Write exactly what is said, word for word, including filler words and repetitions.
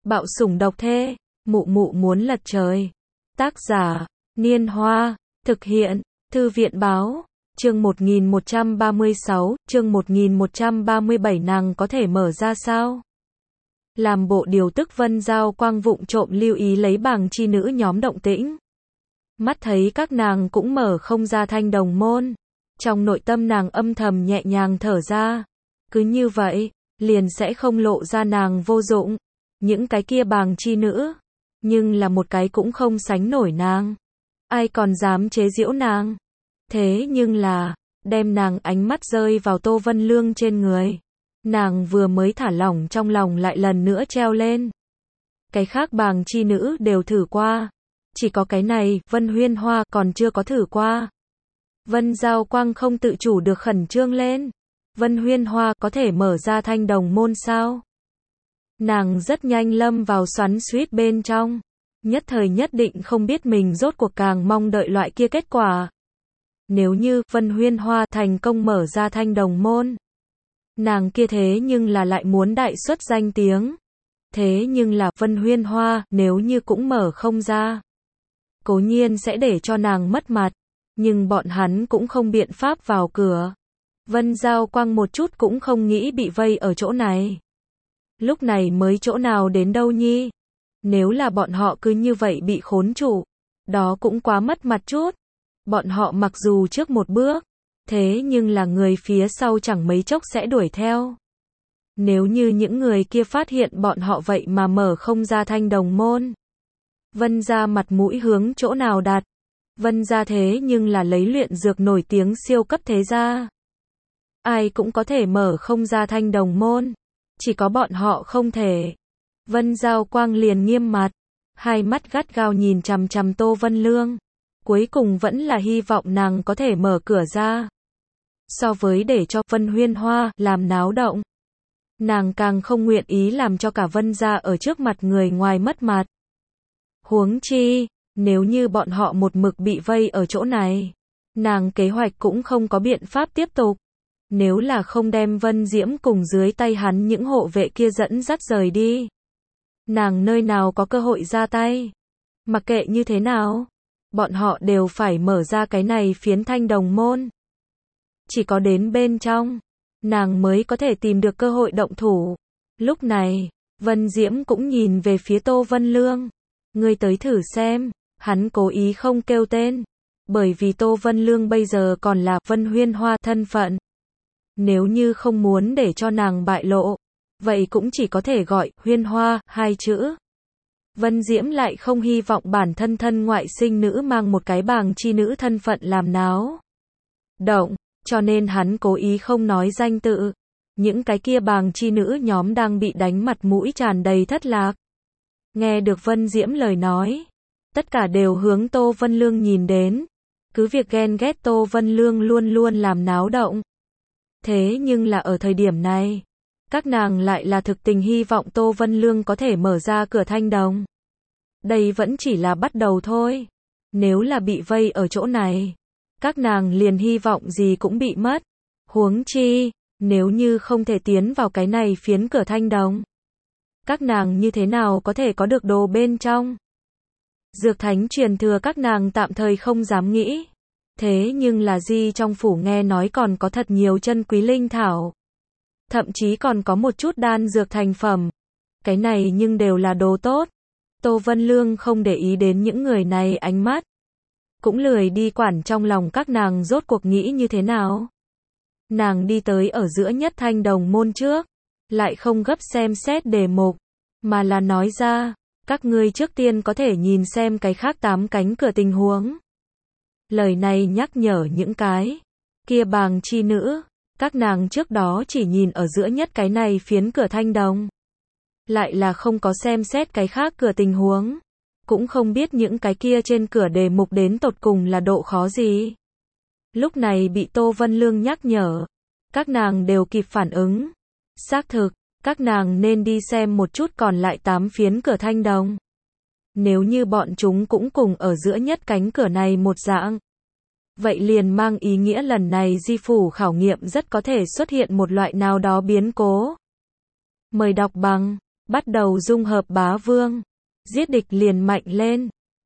Bạo sủng độc thê, mụ mụ muốn lật trời. Tác giả, Niên Hoa, thực hiện, Thư viện báo, chương một nghìn một trăm ba mươi sáu, chương một nghìn một trăm ba mươi bảy nàng có thể mở ra sao? Làm bộ điều tức Vân Giao Quang vụng trộm lưu ý lấy bảng chi nữ nhóm động tĩnh. Mắt thấy các nàng cũng mở không ra thanh đồng môn. Trong nội tâm nàng âm thầm nhẹ nhàng thở ra. Cứ như vậy, liền sẽ không lộ ra nàng vô dụng. Những cái kia bàng chi nữ, nhưng là một cái cũng không sánh nổi nàng. Ai còn dám chế giễu nàng? Thế nhưng là, đem nàng ánh mắt rơi vào Tô Vân Lương trên người. Nàng vừa mới thả lỏng trong lòng lại lần nữa treo lên. Cái khác bàng chi nữ đều thử qua. Chỉ có cái này, Vân Huyên Hoa còn chưa có thử qua. Vân Giao Quang không tự chủ được khẩn trương lên. Vân Huyên Hoa có thể mở ra thanh đồng môn sao? Nàng rất nhanh lâm vào xoắn xuýt bên trong. Nhất thời nhất định không biết mình rốt cuộc càng mong đợi loại kia kết quả. Nếu như Vân Huyên Hoa thành công mở ra thanh đồng môn, nàng kia thế nhưng là lại muốn đại xuất danh tiếng. Thế nhưng là Vân Huyên Hoa nếu như cũng mở không ra, cố nhiên sẽ để cho nàng mất mặt, nhưng bọn hắn cũng không biện pháp vào cửa. Vân Giao Quang một chút cũng không nghĩ bị vây ở chỗ này. Lúc này mới chỗ nào đến đâu nhi? Nếu là bọn họ cứ như vậy bị khốn trụ, đó cũng quá mất mặt chút. Bọn họ mặc dù trước một bước, thế nhưng là người phía sau chẳng mấy chốc sẽ đuổi theo. Nếu như những người kia phát hiện bọn họ vậy mà mở không ra thanh đồng môn, Vân gia mặt mũi hướng chỗ nào đặt? Vân gia thế nhưng là lấy luyện dược nổi tiếng siêu cấp thế gia. Ai cũng có thể mở không ra thanh đồng môn, chỉ có bọn họ không thể. Vân Giao Quang liền nghiêm mặt, hai mắt gắt gao nhìn chằm chằm Tô Vân Lương. Cuối cùng vẫn là hy vọng nàng có thể mở cửa ra. So với để cho Vân Huyên Hoa làm náo động, nàng càng không nguyện ý làm cho cả Vân gia ở trước mặt người ngoài mất mặt. Huống chi, nếu như bọn họ một mực bị vây ở chỗ này, nàng kế hoạch cũng không có biện pháp tiếp tục. Nếu là không đem Vân Diễm cùng dưới tay hắn những hộ vệ kia dẫn dắt rời đi, nàng nơi nào có cơ hội ra tay. Mặc kệ như thế nào, bọn họ đều phải mở ra cái này phiến thanh đồng môn. Chỉ có đến bên trong, nàng mới có thể tìm được cơ hội động thủ. Lúc này, Vân Diễm cũng nhìn về phía Tô Vân Lương. Ngươi tới thử xem, hắn cố ý không kêu tên. Bởi vì Tô Vân Lương bây giờ còn là Vân Huyên Hoa thân phận. Nếu như không muốn để cho nàng bại lộ, vậy cũng chỉ có thể gọi Huyên Hoa hai chữ. Vân Diễm lại không hy vọng bản thân thân ngoại sinh nữ mang một cái bàng chi nữ thân phận làm náo động, cho nên hắn cố ý không nói danh tự. Những cái kia bàng chi nữ nhóm đang bị đánh mặt mũi tràn đầy thất lạc. Nghe được Vân Diễm lời nói, tất cả đều hướng Tô Vân Lương nhìn đến. Cứ việc ghen ghét Tô Vân Lương luôn luôn làm náo động. Thế nhưng là ở thời điểm này, các nàng lại là thực tình hy vọng Tô Vân Lương có thể mở ra cửa thanh đồng. Đây vẫn chỉ là bắt đầu thôi. Nếu là bị vây ở chỗ này, các nàng liền hy vọng gì cũng bị mất. Huống chi, nếu như không thể tiến vào cái này phiến cửa thanh đồng, các nàng như thế nào có thể có được đồ bên trong? Dược thánh truyền thừa các nàng tạm thời không dám nghĩ. Thế nhưng là Di trong phủ nghe nói còn có thật nhiều chân quý linh thảo. Thậm chí còn có một chút đan dược thành phẩm. Cái này nhưng đều là đồ tốt. Tô Vân Lương không để ý đến những người này ánh mắt. Cũng lười đi quản trong lòng các nàng rốt cuộc nghĩ như thế nào. Nàng đi tới ở giữa nhất thanh đồng môn trước. Lại không gấp xem xét đề mục. Mà là nói ra, các ngươi trước tiên có thể nhìn xem cái khác tám cánh cửa tình huống. Lời này nhắc nhở những cái kia bàng chi nữ, các nàng trước đó chỉ nhìn ở giữa nhất cái này phiến cửa thanh đồng. Lại là không có xem xét cái khác cửa tình huống. Cũng không biết những cái kia trên cửa đề mục đến tột cùng là độ khó gì. Lúc này bị Tô Vân Lương nhắc nhở, các nàng đều kịp phản ứng. Xác thực, các nàng nên đi xem một chút còn lại tám phiến cửa thanh đồng. Nếu như bọn chúng cũng cùng ở giữa nhất cánh cửa này một dạng, vậy liền mang ý nghĩa lần này Di phủ khảo nghiệm rất có thể xuất hiện một loại nào đó biến cố. Mời đọc bằng bắt đầu dung hợp bá vương, giết địch liền mạnh lên.